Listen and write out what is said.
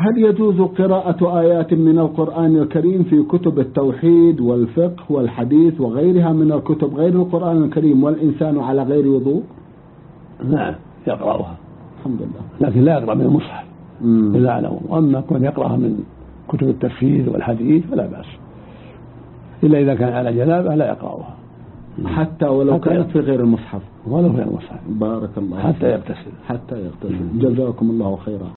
هل يجوز قراءة آيات من القرآن الكريم في كتب التوحيد والفقه والحديث وغيرها من الكتب غير القرآن الكريم والإنسان على غير وضوء؟ نعم يقرأها الحمد لله، لكن لا يقرأ من المصحف إلا على وضوء. أما كون يقرأها من كتب التفسير والحديث فلا بأس، إلا إذا كان على جنابه لا يقرأها حتى ولو كانت في غير المصحف. ولو في المصحف بارك الله حتى يغتسل. جزاكم الله خيرا.